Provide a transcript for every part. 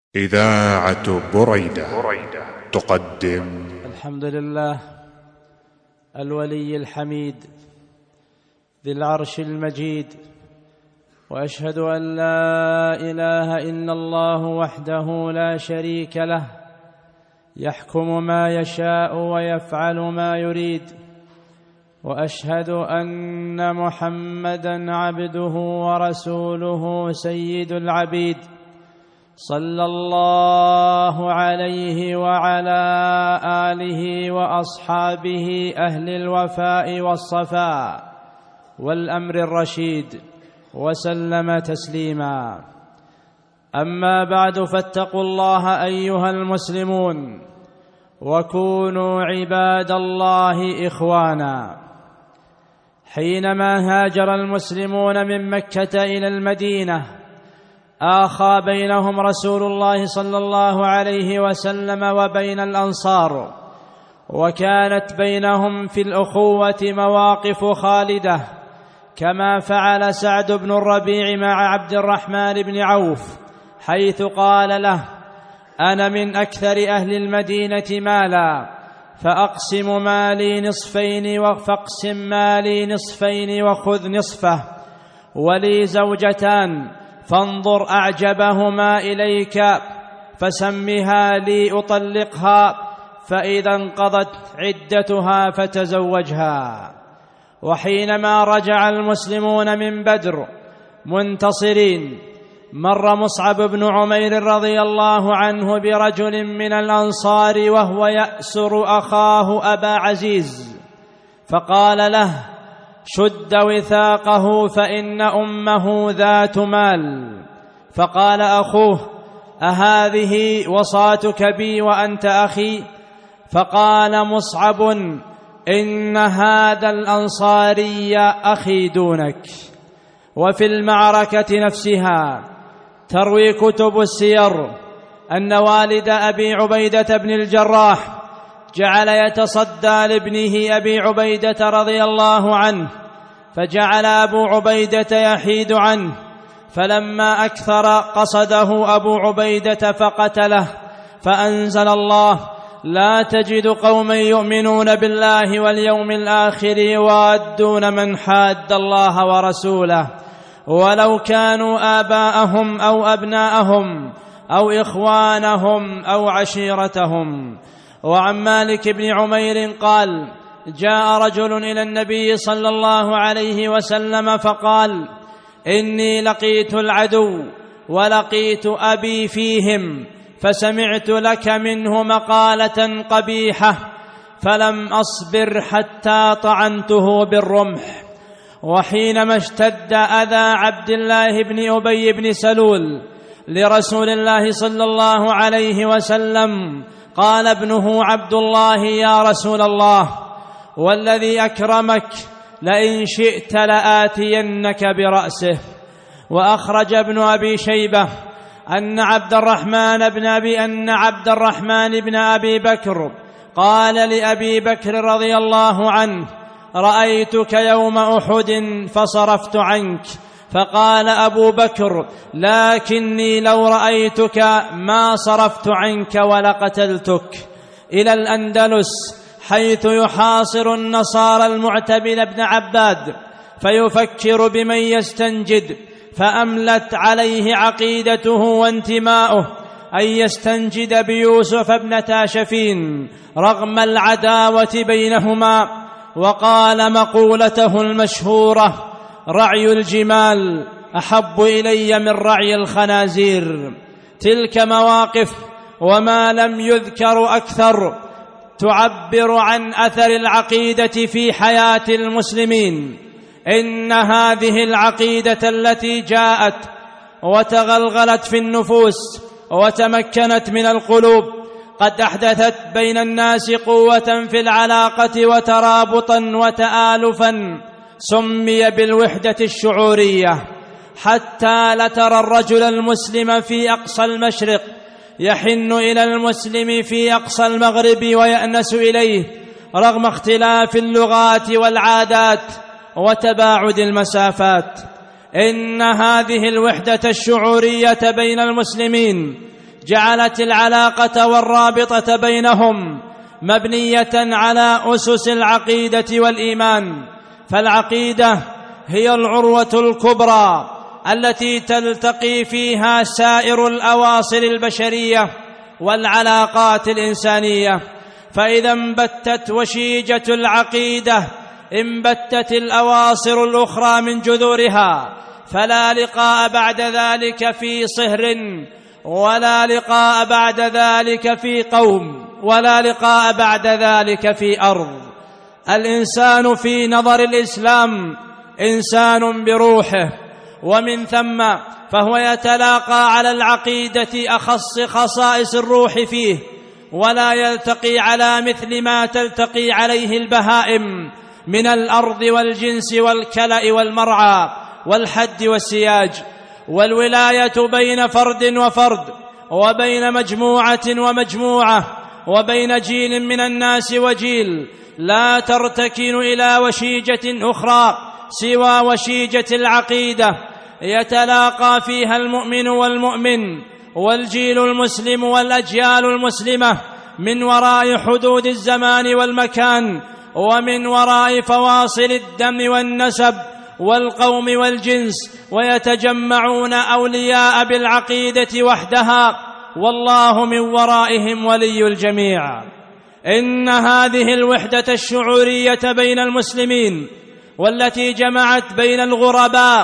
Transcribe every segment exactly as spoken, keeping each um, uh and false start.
إذاعة بريدة تقدم. الحمد لله الولي الحميد ذي العرش المجيد، وأشهد أن لا إله إلا الله وحده لا شريك له، يحكم ما يشاء ويفعل ما يريد، وأشهد أن محمدًا عبده ورسوله سيد العبيد، صلى الله عليه وعلى آله وأصحابه أهل الوفاء والصفاء والأمر الرشيد، وسلم تسليما. أما بعد، فاتقوا الله أيها المسلمون، وكونوا عباد الله إخوانا. حينما هاجر المسلمون من مكة إلى المدينة، آخى بينهم رسول الله صلى الله عليه وسلم وبين الأنصار، وكانت بينهم في الأخوة مواقف خالدة، كما فعل سعد بن الربيع مع عبد الرحمن بن عوف، حيث قال له: أنا من أكثر أهل المدينة مالا، فأقسم مالي نصفين فاقسم مالي نصفين وخذ نصفه، ولي زوجتان فانظر أعجبهما إليك فسمها لي أطلقها، فإذا انقضت عدتها فتزوجها. وحينما رجع المسلمون من بدر منتصرين، مر مصعب بن عمير رضي الله عنه برجل من الأنصار وهو يأسر أخاه أبا عزيز، فقال له: شد وثاقه فإن أمه ذات مال. فقال أخوه: أهذه وصاتك بي وأنت أخي؟ فقال مصعب: إن هذا الأنصاري أخي دونك. وفي المعركة نفسها تروي كتب السير أن والد أبي عبيدة بن الجراح جعل يتصدى لابنه أبي عبيدة رضي الله عنه، فجعل أبو عبيدة يحيد عنه، فلما أكثر قصده أبو عبيدة فقتله، فأنزل الله: لا تجد قوما يؤمنون بالله واليوم الآخر يوادون من حاد الله ورسوله ولو كانوا آباءهم أو أبناءهم أو إخوانهم أو عشيرتهم. وعن مالك بن عمير قال: جاء رجل إلى النبي صلى الله عليه وسلم فقال: إني لقيت العدو ولقيت أبي فيهم، فسمعت لك منه مقالة قبيحة، فلم أصبر حتى طعنته بالرمح. وحينما اشتد أذى عبد الله بن أبي بن سلول لرسول الله صلى الله عليه وسلم، قال ابنه عبد الله: يا رسول الله، والذي أكرمك لئن شئت لآتينك برأسه. وأخرج ابن أبي شيبة أن عبد الرحمن بن أبي أن عبد الرحمن بن أبي بكر قال لأبي بكر رضي الله عنه: رأيتك يوم أحد فصرفت عنك. فقال أبو بكر: لكني لو رأيتك ما صرفت عنك ولقتلتك. إلى الأندلس، حيث يحاصر النصارى المعتبل بن عباد، فيفكر بمن يستنجد، فأملت عليه عقيدته وانتماؤه أن يستنجد بيوسف ابن تاشفين رغم العداوة بينهما، وقال مقولته المشهورة: رعي الجمال أحب إلي من رعي الخنازير. تلك مواقف وما لم يذكر أكثر تعبر عن أثر العقيدة في حياة المسلمين. إن هذه العقيدة التي جاءت وتغلغلت في النفوس وتمكنت من القلوب قد أحدثت بين الناس قوة في العلاقة وترابطا وتآلفا سمي بالوحدة الشعورية، حتى لترى الرجل المسلم في أقصى المشرق يحن إلى المسلم في أقصى المغرب ويأنس إليه رغم اختلاف اللغات والعادات وتباعد المسافات. إن هذه الوحدة الشعورية بين المسلمين جعلت العلاقة والرابطة بينهم مبنية على أسس العقيدة والإيمان. فالعقيدة هي العروة الكبرى التي تلتقي فيها سائر الأواصر البشرية والعلاقات الإنسانية، فإذا انبتت وشيجة العقيدة انبتت الأواصر الأخرى من جذورها، فلا لقاء بعد ذلك في صهر، ولا لقاء بعد ذلك في قوم، ولا لقاء بعد ذلك في أرض. الإنسان في نظر الإسلام إنسان بروحه، ومن ثم فهو يتلاقى على العقيدة أخص خصائص الروح فيه، ولا يلتقي على مثل ما تلتقي عليه البهائم من الأرض والجنس والكلأ والمرعى والحد والسياج. والولاية بين فرد وفرد، وبين مجموعة ومجموعة، وبين جيل من الناس وجيل، لا ترتكن إلى وشيجة أخرى سوى وشيجة العقيدة يتلاقى فيها المؤمن والمؤمن والجيل المسلم والأجيال المسلمة من وراء حدود الزمان والمكان، ومن وراء فواصل الدم والنسب والقوم والجنس، ويتجمعون أولياء بالعقيدة وحدها، والله من ورائهم ولي الجميع. إن هذه الوحدة الشعورية بين المسلمين، والتي جمعت بين الغرباء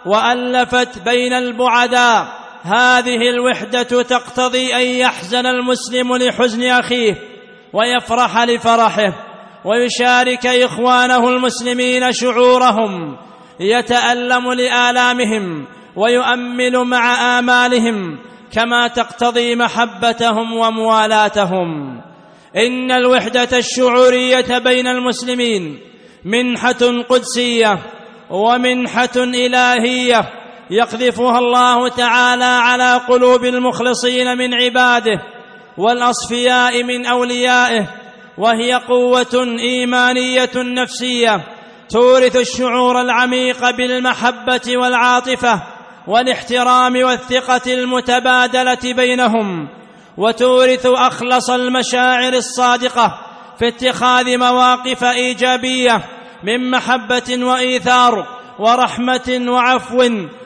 وألفت بين البعداء، هذه الوحدة تقتضي أن يحزن المسلم لحزن أخيه، ويفرح لفرحه، ويشارك إخوانه المسلمين شعورهم، يتألم لآلامهم ويؤمل مع آمالهم، كما تقتضي محبتهم وموالاتهم. إن الوحدة الشعورية بين المسلمين منحة قدسية ومنحة إلهية يقذفها الله تعالى على قلوب المخلصين من عباده والأصفياء من أوليائه، وهي قوة إيمانية نفسية تورث الشعور العميق بالمحبة والعاطفة والاحترام والثقة المتبادلة بينهم، وتورث أخلص المشاعر الصادقة في اتخاذ مواقف إيجابية من محبة وإيثار ورحمة وعفو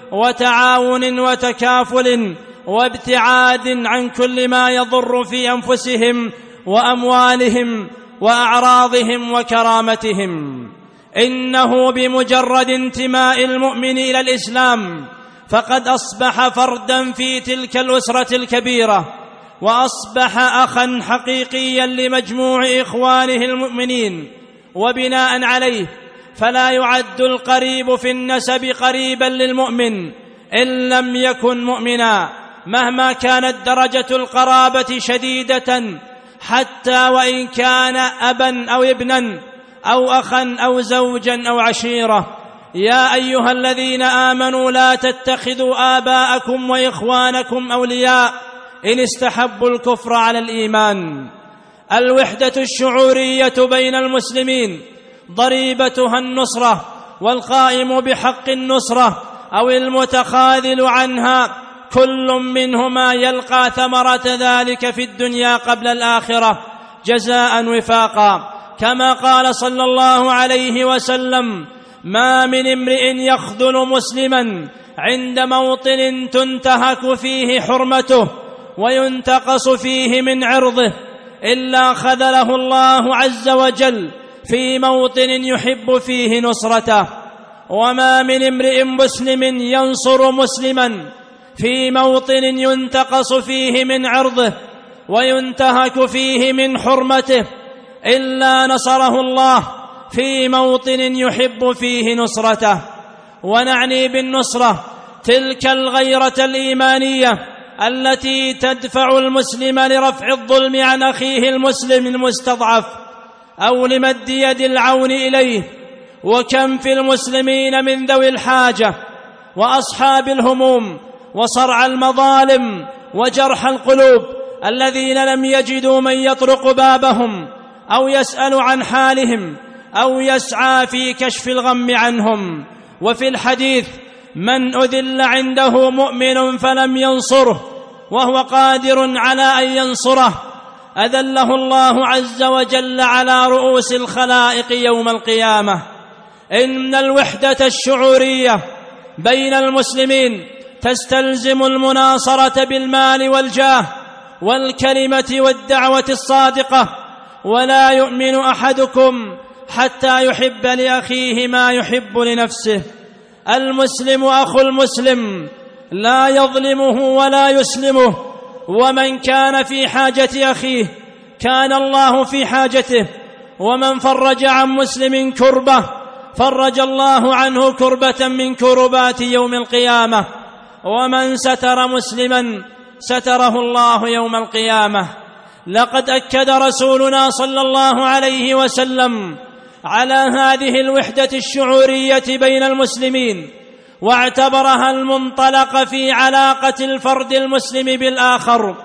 وتعاون وتكافل، وابتعاد عن كل ما يضر في أنفسهم وأموالهم وأعراضهم وكرامتهم. إنه بمجرد انتماء المؤمن إلى الإسلام فقد أصبح فردا في تلك الأسرة الكبيرة، وأصبح أخا حقيقيا لمجموع إخوانه المؤمنين. وبناء عليه فلا يعد القريب في النسب قريبا للمؤمن إن لم يكن مؤمنا، مهما كانت درجة القرابة شديدة، حتى وإن كان أبا أو ابنا أو أخا أو زوجا أو عشيرة. يا أيها الذين آمنوا لا تتخذوا آباءكم وإخوانكم أولياء إن استحبوا الكفر على الإيمان. الوحدة الشعورية بين المسلمين ضريبتها النصرة، والقائم بحق النصرة أو المتخاذل عنها كل منهما يلقى ثمرة ذلك في الدنيا قبل الآخرة جزاء وفاقا، كما قال صلى الله عليه وسلم: ما من امرئ يخذل مسلما عند موطن تنتهك فيه حرمته وينتقص فيه من عرضه إلا خذله الله عز وجل في موطن يحب فيه نصرته. وما من امرئ مسلم ينصر مسلما في موطن ينتقص فيه من عرضه وينتهك فيه من حرمته إلا نصره الله في موطن يحب فيه نصرته. ونعني بالنصرة تلك الغيرة الإيمانية التي تدفع المسلم لرفع الظلم عن أخيه المسلم المستضعف أو لمد يد العون إليه. وكم في المسلمين من ذوي الحاجة وأصحاب الهموم وصرع المظالم وجرح القلوب الذين لم يجدوا من يطرق بابهم أو يسأل عن حالهم أو يسعى في كشف الغم عنهم. وفي الحديث: من أذل عنده مؤمن فلم ينصره وهو قادر على أن ينصره أذله الله عز وجل على رؤوس الخلائق يوم القيامة. إن الوحدة الشعورية بين المسلمين تستلزم المناصرة بالمال والجاه والكلمة والدعوة الصادقة، ولا يؤمن أحدكم حتى يحب لأخيه ما يحب لنفسه. المسلم أخو المسلم لا يظلمه ولا يسلمه، ومن كان في حاجة أخيه كان الله في حاجته، ومن فرج عن مسلم كربة فرج الله عنه كربة من كربات يوم القيامة، ومن ستر مسلما ستره الله يوم القيامة. لقد أكد رسولنا صلى الله عليه وسلم على هذه الوحدة الشعورية بين المسلمين، واعتبرها المنطلق في علاقة الفرد المسلم بالآخر.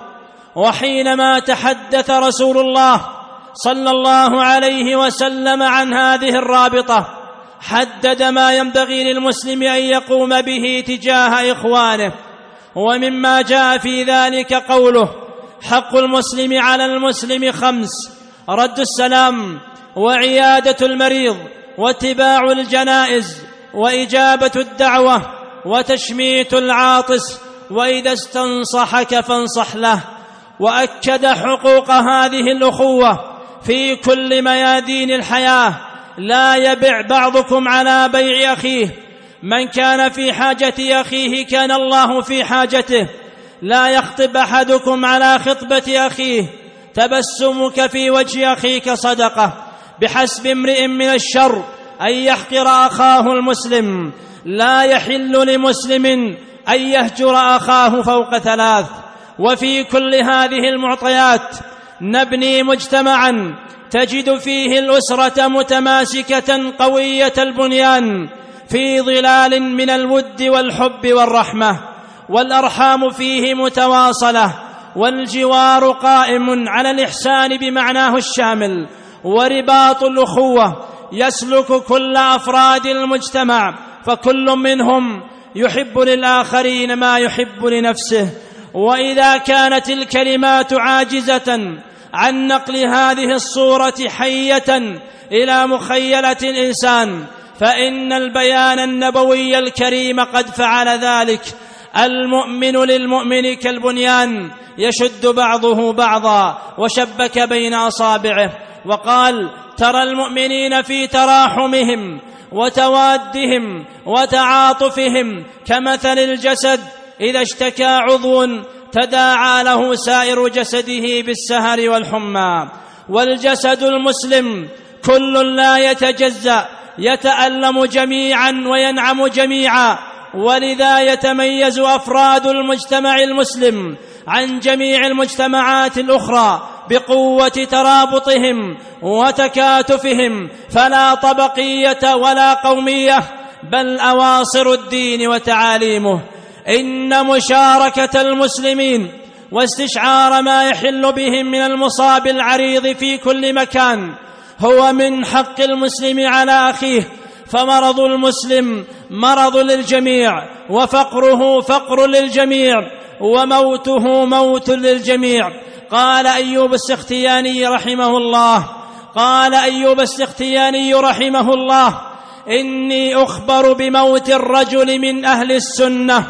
وحينما تحدث رسول الله صلى الله عليه وسلم عن هذه الرابطة حدد ما ينبغي للمسلم أن يقوم به تجاه إخوانه، ومما جاء في ذلك قوله: حق المسلم على المسلم خمس: رد السلام، وعيادة المريض، واتباع الجنائز، وإجابة الدعوة، وتشميت العاطس، وإذا استنصحك فانصح له. وأكد حقوق هذه الأخوة في كل ميادين الحياة: لا يبع بعضكم على بيع أخيه، من كان في حاجة أخيه كان الله في حاجته. لا يخطب أحدكم على خطبة أخيه، تبسمك في وجه أخيك صدقة. بحسب امرئ من الشر أن يحقر أخاه المسلم، لا يحل لمسلم أن يهجر أخاه فوق ثلاث. وفي كل هذه المعطيات نبني مجتمعا تجد فيه الأسرة متماسكة قوية البنيان في ظلال من الود والحب والرحمة، والأرحام فيه متواصلة، والجوار قائم على الإحسان بمعناه الشامل، ورباط الأخوة يسلك كل أفراد المجتمع، فكل منهم يحب للآخرين ما يحب لنفسه. وإذا كانت الكلمات عاجزة عن نقل هذه الصورة حية إلى مخيلة الإنسان، فإن البيان النبوي الكريم قد فعل ذلك. المؤمن للمؤمن كالبنيان يشد بعضه بعضا وشبك بين أصابعه. وقال: ترى المؤمنين في تراحمهم وتوادهم وتعاطفهم كمثل الجسد إذا اشتكى عضو تداعى له سائر جسده بالسهر والحمى. والجسد المسلم كل لا يتجزأ، يتألم جميعا وينعم جميعا، ولذا يتميز أفراد المجتمع المسلم عن جميع المجتمعات الأخرى بقوة ترابطهم وتكاتفهم، فلا طبقية ولا قومية، بل أواصر الدين وتعاليمه. إن مشاركة المسلمين واستشعار ما يحل بهم من المصاب العريض في كل مكان هو من حق المسلم على أخيه، فمرض المسلم مرض للجميع، وفقره فقر للجميع، وموته موت للجميع. قال أيوب السختياني رحمه الله قال أيوب السختياني رحمه الله: إني أخبر بموت الرجل من أهل السنة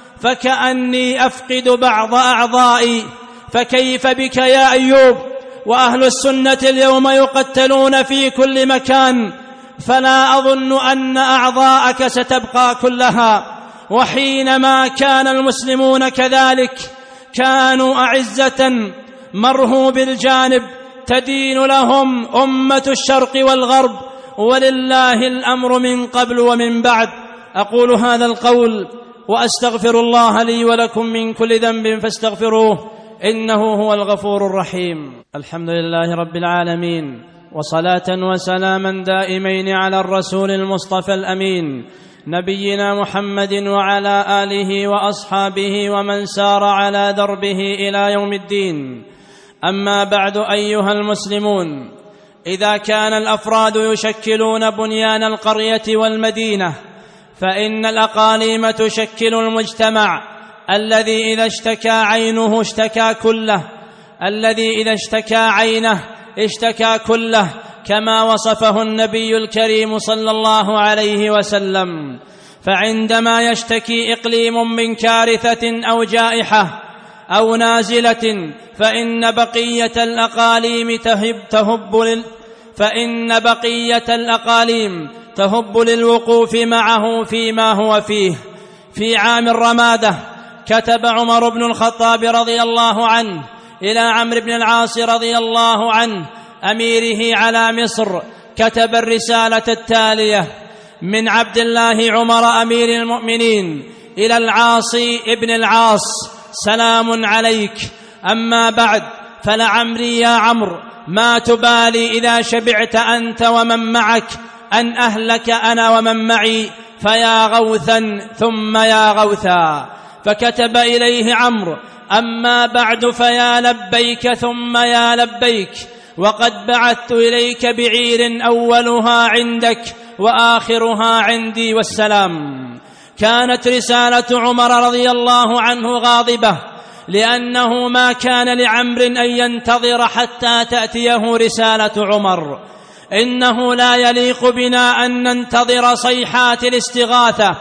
فكأني أفقد بعض أعضائي، فكيف بك يا أيوب وأهل السنة اليوم يقتلون في كل مكان؟ فلا أظن أن أعضاءك ستبقى كلها. وحينما كان المسلمون كذلك كانوا أعزة مرهوب الجانب، تدين لهم أمة الشرق والغرب، ولله الأمر من قبل ومن بعد. أقول هذا القول وأستغفر الله لي ولكم من كل ذنب فاستغفروه إنه هو الغفور الرحيم. الحمد لله رب العالمين، وصلاة وسلاما دائمين على الرسول المصطفى الأمين نبينا محمد وعلى آله وأصحابه ومن سار على دربه إلى يوم الدين. أما بعد، أيها المسلمون، إذا كان الأفراد يشكلون بنيان القرية والمدينة، فإن الأقاليم تشكل المجتمع الذي إذا اشتكى عينه اشتكى كله الذي إذا اشتكى عينه اشتكى كله، كما وصفه النبي الكريم صلى الله عليه وسلم. فعندما يشتكي إقليم من كارثة أو جائحة أو نازلة فإن بقية الأقاليم تهب, تهب لل فإن بقية الأقاليم تهب للوقوف معه فيما هو فيه. في عام الرمادة كتب عمر بن الخطاب رضي الله عنه إلى عمرو بن العاص رضي الله عنه أميره على مصر، كتب الرسالة التالية: من عبد الله عمر أمير المؤمنين إلى العاص ابن العاص، سلام عليك. أما بعد، فلعمري يا عمرو ما تبالي إذا شبعت أنت ومن معك أن أهلك أنا ومن معي، فيا غوثا ثم يا غوثا. فكتب إليه عمرو: أما بعد فيا لبيك ثم يا لبيك، وقد بعثت إليك بعير أولها عندك وآخرها عندي، والسلام. كانت رسالة عمر رضي الله عنه غاضبة، لأنه ما كان لعمرو أن ينتظر حتى تأتيه رسالة عمر. إنه لا يليق بنا أن ننتظر صيحات الاستغاثة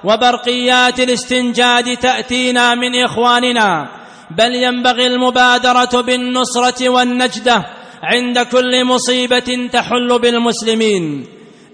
وبرقيات الاستنجاد تأتينا من إخواننا، بل ينبغي المبادرة بالنصرة والنجدة عند كل مصيبة تحل بالمسلمين.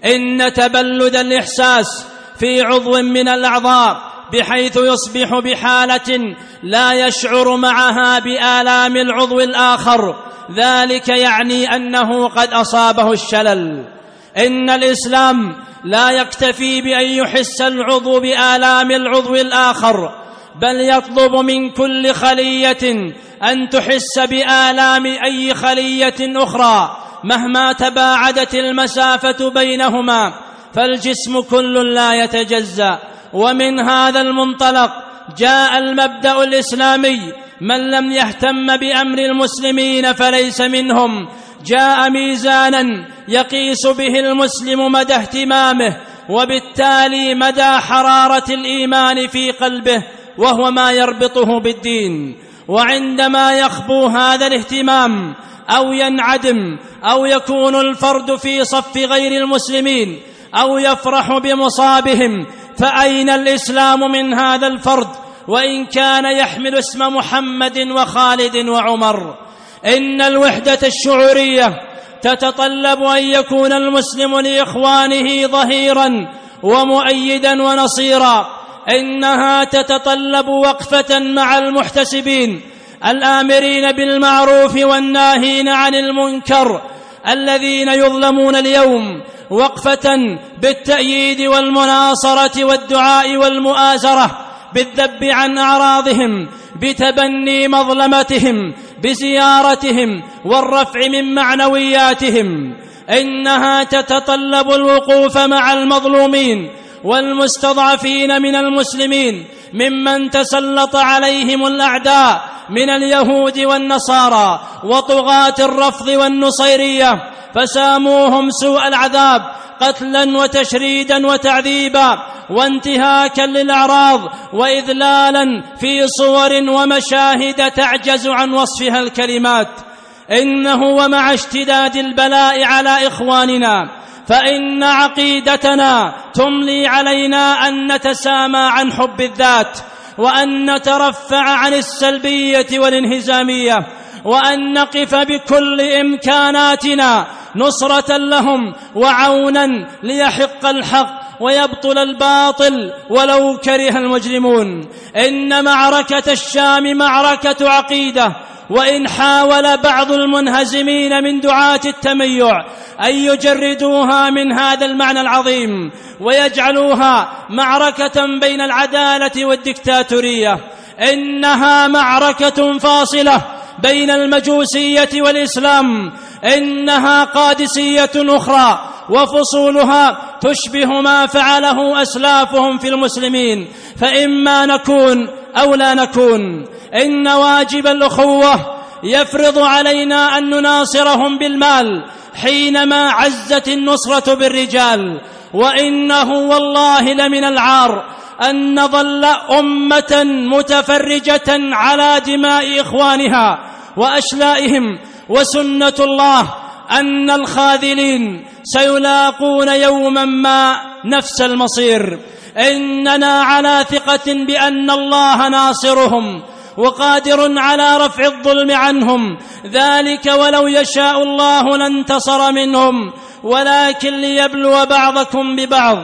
إن تبلد الإحساس في عضو من الأعضاء بحيث يصبح بحالة لا يشعر معها بآلام العضو الآخر، ذلك يعني أنه قد أصابه الشلل. إن الإسلام لا يكتفي بأن يحس العضو بآلام العضو الآخر، بل يطلب من كل خلية أن تحس بآلام أي خلية أخرى مهما تباعدت المسافة بينهما، فالجسم كل لا يتجزأ. ومن هذا المنطلق جاء المبدأ الإسلامي: من لم يهتم بأمر المسلمين فليس منهم. جاء ميزانا يقيس به المسلم مدى اهتمامه، وبالتالي مدى حرارة الإيمان في قلبه، وهو ما يربطه بالدين. وعندما يخبو هذا الاهتمام أو ينعدم أو يكون الفرد في صف غير المسلمين أو يفرح بمصابهم، فأين الإسلام من هذا الفرد وإن كان يحمل اسم محمد وخالد وعمر؟ إن الوحدة الشعورية تتطلب أن يكون المسلم لإخوانه ظهيرا ومؤيدا ونصيرا. إنها تتطلب وقفة مع المحتسبين الآمرين بالمعروف والناهين عن المنكر الذين يظلمون اليوم، وقفة بالتأييد والمناصرة والدعاء والمؤازرة، بالذب عن أعراضهم، بتبني مظلمتهم، بزيارتهم والرفع من معنوياتهم. إنها تتطلب الوقوف مع المظلومين والمستضعفين من المسلمين ممن تسلط عليهم الأعداء من اليهود والنصارى وطغاة الرفض والنصيرية، فساموهم سوء العذاب قتلا وتشريدا وتعذيبا وانتهاكا للأعراض وإذلالا في صور ومشاهد تعجز عن وصفها الكلمات. إنه ومع اشتداد البلاء على إخواننا فإن عقيدتنا تملي علينا أن نتسامى عن حب الذات، وأن نترفع عن السلبية والانهزامية، وأن نقف بكل إمكاناتنا نصرة لهم وعونا ليحق الحق ويبطل الباطل ولو كره المجرمون. إن معركة الشام معركة عقيدة، وإن حاول بعض المنهزمين من دعاة التميع أن يجردوها من هذا المعنى العظيم ويجعلوها معركة بين العدالة والدكتاتورية، إنها معركة فاصلة بين المجوسية والإسلام. إنها قادسية أخرى، وفصولها تشبه ما فعله أسلافهم في المسلمين، فإما نكون أو لا نكون. إن واجب الأخوة يفرض علينا أن نناصرهم بالمال حينما عزت النصرة بالرجال، وإنه والله لمن العار أن نظل أمة متفرجة على دماء إخوانها وأشلائهم، وسنة الله أن الخاذلين سيلاقون يوما ما نفس المصير. إننا على ثقة بأن الله ناصرهم وقادر على رفع الظلم عنهم، ذلك ولو يشاء الله لانتصر منهم، ولكن ليبلو بعضكم ببعض،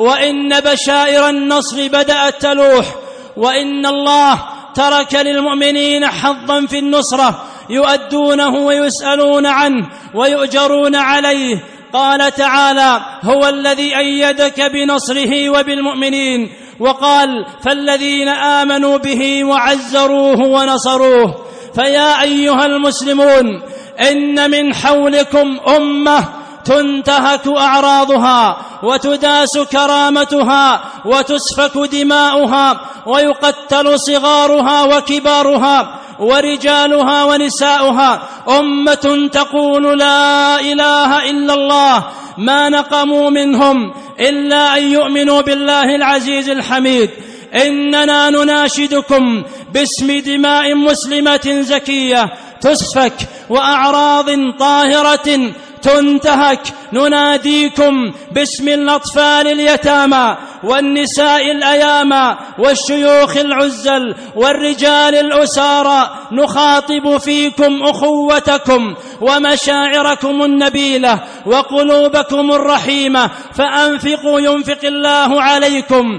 وإن بشائر النصر بدأت تلوح، وإن الله ترك للمؤمنين حظا في النصرة يؤدونه ويسألون عنه ويؤجرون عليه. قال تعالى: هو الذي أيدك بنصره وبالمؤمنين، وقال: فالذين آمنوا به وعزروه ونصروه. فيا أيها المسلمون، إن من حولكم أمة تنتهك أعراضها وتداس كرامتها وتسفك دماؤها ويقتل صغارها وكبارها ورجالها ونساؤها، أمة تقول لا إله إلا الله، ما نقموا منهم إلا أن يؤمنوا بالله العزيز الحميد. إننا نناشدكم باسم دماء مسلمة زكية تسفك وأعراض طاهرة تنتهك، نناديكم باسم الأطفال اليتامى والنساء الأيامى والشيوخ العزل والرجال الأسارى، نخاطب فيكم أخوتكم ومشاعركم النبيلة وقلوبكم الرحيمة، فأنفقوا ينفق الله عليكم،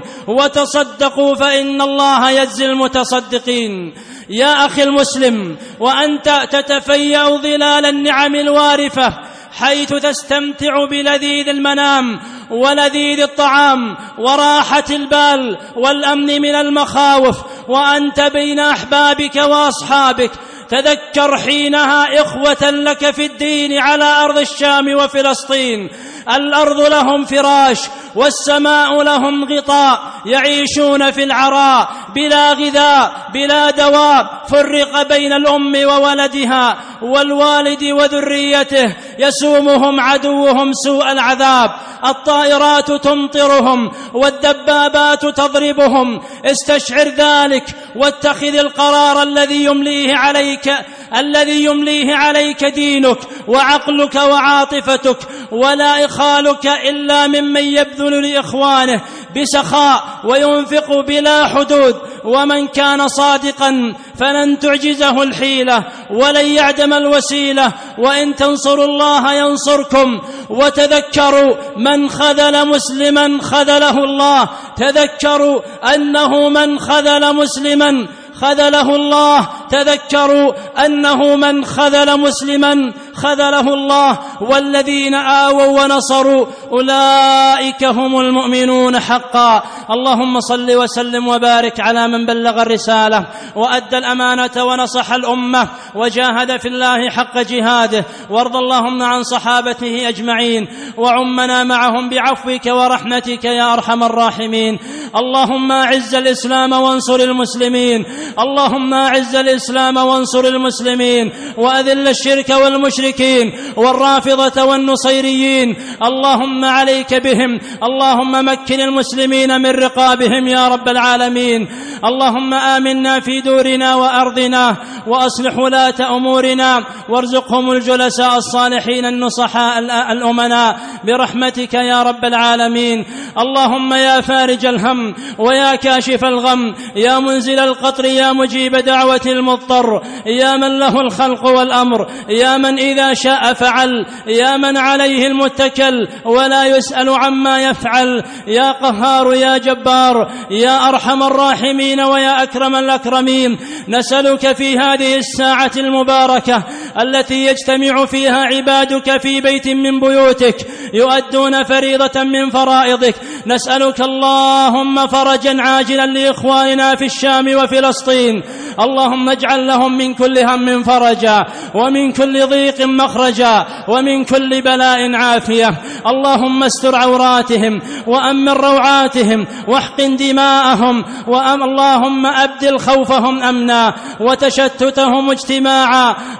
وتصدقوا فإن الله يجزي المتصدقين. يا أخي المسلم، وأنت تتفيأ ظلال النعم الوارفة حيث تستمتع بلذيذ المنام ولذيذ الطعام وراحة البال والأمن من المخاوف، وأنت بين أحبابك وأصحابك، تذكر حينها إخوة لك في الدين على أرض الشام وفلسطين، الأرض لهم فراش والسماء لهم غطاء، يعيشون في العراء بلا غذاء بلا دواء، فرق بين الأم وولدها والوالد وذريته، يسومهم عدوهم سوء العذاب، الطائرات تمطرهم والدبابات تضربهم. استشعر ذلك واتخذ القرار الذي يمليه عليك الذي يمليه عليك دينك وعقلك وعاطفتك، ولا إخالك إلا ممن يبذل لإخوانه بسخاء وينفق بلا حدود، ومن كان صادقا فلن تعجزه الحيلة ولن يعدم الوسيلة، وإن تنصروا الله ينصركم. وتذكروا من خذل مسلما خذله الله، تذكروا أنه من خذل مسلما خذله الله، تذكروا أنه من خذل مسلما خذله الله، والذين آووا ونصروا أولئك هم المؤمنون حقا. اللهم صل وسلم وبارك على من بلغ الرسالة وأدى الأمانة ونصح الأمة وجاهد في الله حق جهاده، وارض اللهم عن صحابته أجمعين، وعمنا معهم بعفوك ورحمتك يا أرحم الراحمين. اللهم أعز الإسلام وانصر المسلمين، اللهم أعز الإسلام وانصر المسلمين، وأذل الشرك والمشركين والرافضة والنصيريين، اللهم عليك بهم، اللهم مكن المسلمين من رقابهم يا رب العالمين. اللهم آمنا في دورنا وأرضنا، وأصلح ولاة أمورنا، وارزقهم الجلساء الصالحين النصحاء الأمناء برحمتك يا رب العالمين. اللهم يا فارج الهم ويا كاشف الغم، يا منزل القطر، يا مجيب دعوة المضطر، يا من له الخلق والأمر، يا من إذا شاء فعل، يا من عليه المتكل ولا يسأل عما يفعل، يا قهار يا جبار يا أرحم الراحمين ويا أكرم الأكرمين. نسألك في هذه الساعة المباركة التي يجتمع فيها عبادك في بيت من بيوتك يؤدون فريضة من فرائضك، نسألك اللهم فرجا عاجلا لإخواننا في الشام وفلسطين، اللهم اجعل لهم من كل هم فرجا، ومن كل ضيق مخرجا، ومن كل بلاء عافية. اللهم استر عوراتهم وأمن روعاتهم واحقن دماءهم، اللهم أبدل خوفهم أمنا وتشتتهم اجتماعا. اللهم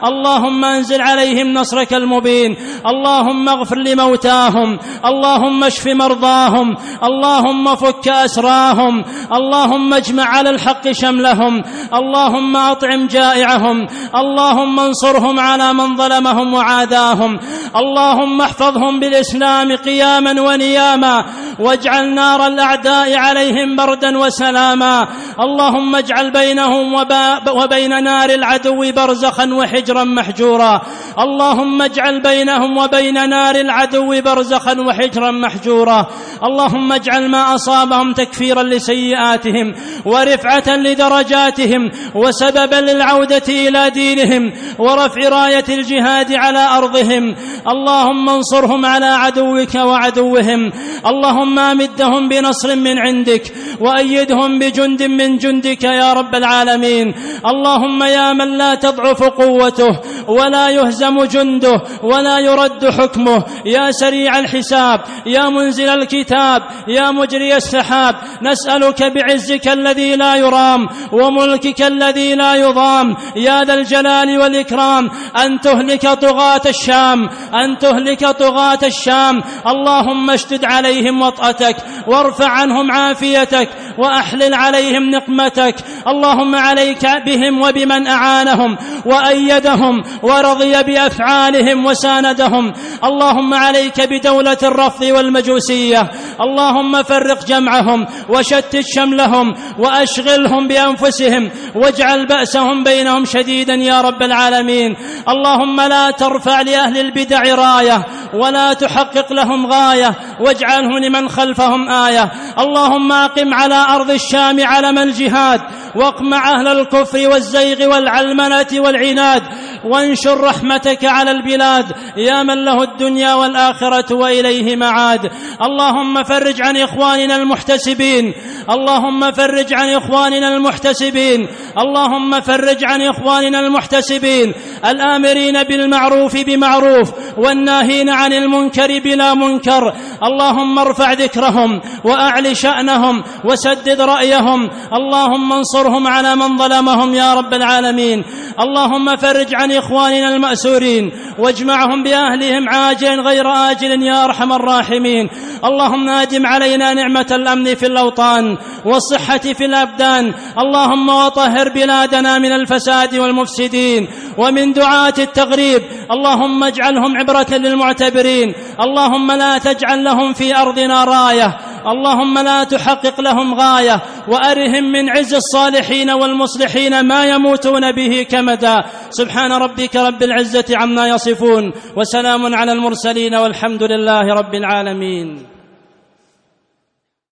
اللهم أنزل عليهم نصرك المبين. اللهم اغفر لموتاهم، اللهم اشف مرضاهم، اللهم فك أسراهم، اللهم اجمع على الحق شملهم، اللهم أطعم جائعهم، اللهم انصرهم على من ظلمهم وعاداهم، اللهم احفظهم بالإسلام قياما ونياما، واجعل نار الأعداء عليهم بردا وسلاما. اللهم اجعل بينهم وبين نار العدو برزخا وحجرا محجورا. اللهم اجعل بينهم وبين نار العدو برزخا وحجرا محجورا. اللهم اجعل ما أصابهم تكفيرا لسيئاتهم ورفعة لدرجاتهم وسببا للعودة إلى دينهم ورفع راية الجهاد على أرضهم. اللهم انصرهم على عدوك وعدوهم. اللهم امدهم بنصر من عندك وأيدهم بجند من جندك يا رب العالمين. اللهم يا من لا تضعف قوته ولا يهزم جنده ولا يرد حكمه، يا سريع الحساب، يا منزل الكتاب، يا مجري السحاب، نسألك بعزك الذي لا يرام وملكك الذي لا يضام يا ذا الجلال والإكرام أن تهلك طغاة الشام، أن تهلك طغاة الشام. اللهم اشتد عليهم وطأتك وارفع عنهم عافيتك وأحلل عليهم نقمتك. اللهم عليك بهم وبمن أعانهم وأيدهم ورضي بأفعالهم وساندهم. اللهم عليك بدولة الرفض والمجوسية. اللهم فرق جمعهم وشتت شملهم وأشغلهم بأنفسهم واجعل بأسهم بينهم شديدا يا رب العالمين. اللهم لا ترفع لأهل البدع راية ولا تحقق لهم غاية واجعله لمن خلفهم آية. اللهم أقم على أرض الشام علم الجهاد واقمع أهل الكفر والزيغ والعلمنة والعناد وانشر رحمتك على البلاد يا من له الدنيا والآخرة وإليه معاد. اللهم فرج عن إخواننا المحتسبين، اللهم فرج عن إخواننا المحتسبين، اللهم فرج عن إخواننا المحتسبين الآمرين بالمعروف بمعروف والناهين عن المنكر بلا منكر. اللهم ارفع ذكرهم وأعل شأنهم وسدد رأيهم. اللهم انصرهم على من ظلمهم يا رب العالمين. اللهم فرج عن إخواننا المأسورين واجمعهم بأهلهم عاجل غير آجل يا أرحم الراحمين. اللهم أدم علينا نعمة الأمن في الأوطان والصحة في الأبدان. اللهم وطهر بلادنا من الفساد والمفسدين ومن دعاة التغريب. اللهم اجعلهم عبرة للمعتبرين. اللهم لا تجعل لهم في أرضنا راية، اللهم لا تحقق لهم غاية، وأرهم من عز الصالحين والمصلحين ما يموتون به كمدا. سبحان ربك رب العزة عما يصفون وسلام على المرسلين والحمد لله رب العالمين.